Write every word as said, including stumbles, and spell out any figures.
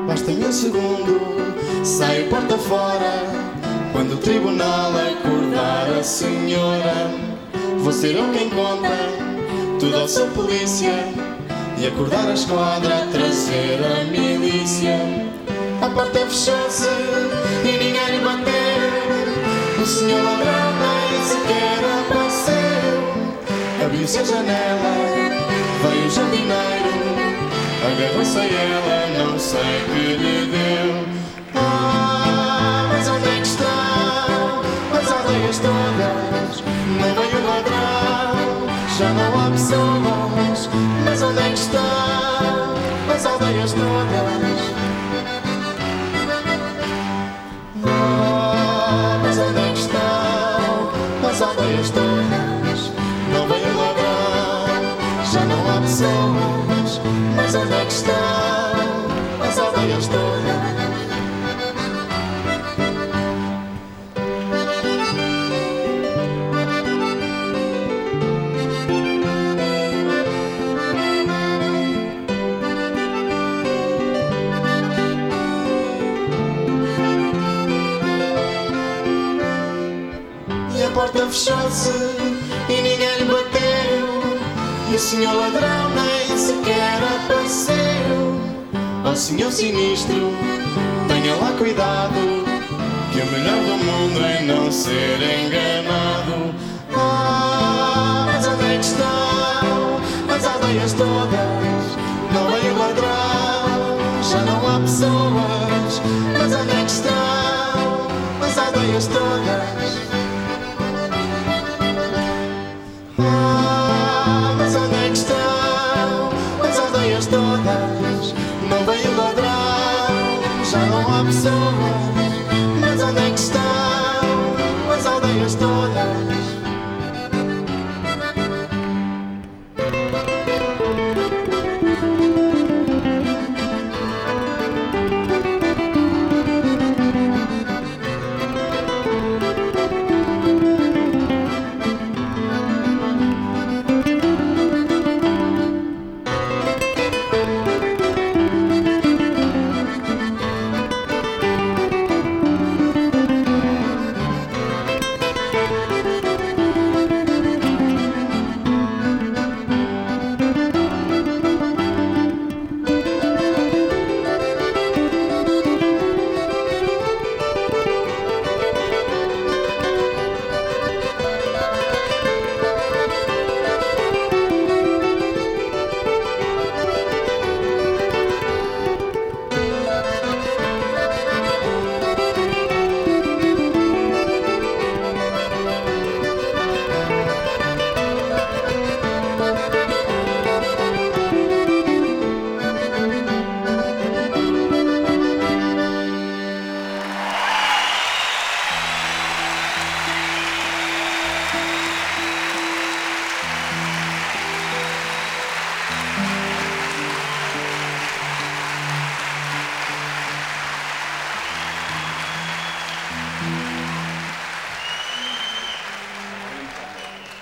Basta-me um segundo, saio porta fora. Quando o tribunal acordar a senhora, vou ser eu quem conta tudo ao seu polícia e acordar a esquadra, trazer a milícia. A porta fechou-se e ninguém lhe bateu. O senhor ladrão nem sequer apareceu. Abriu-se a janela, veio o jardineiro, agarrou-se a ela, não sei que lhe deu. Ah, mas onde é que estão as aldeias todas? Não veio o ladrão, já não há pessoas. Mas onde é que estão as aldeias todas? Ah, mas onde é que estão as aldeias todas? Não veio o ladrão, já não há pessoas. Mas onde é que estão as aldeias todas? A porta fechou-se e ninguém lhe bateu. E o senhor ladrão nem sequer apareceu. Ó senhor sinistro, tenha lá cuidado, que o melhor do mundo é não ser enganado. Ah, mas onde é que estão as aldeias todas? Não veio o ladrão, já não há pessoas.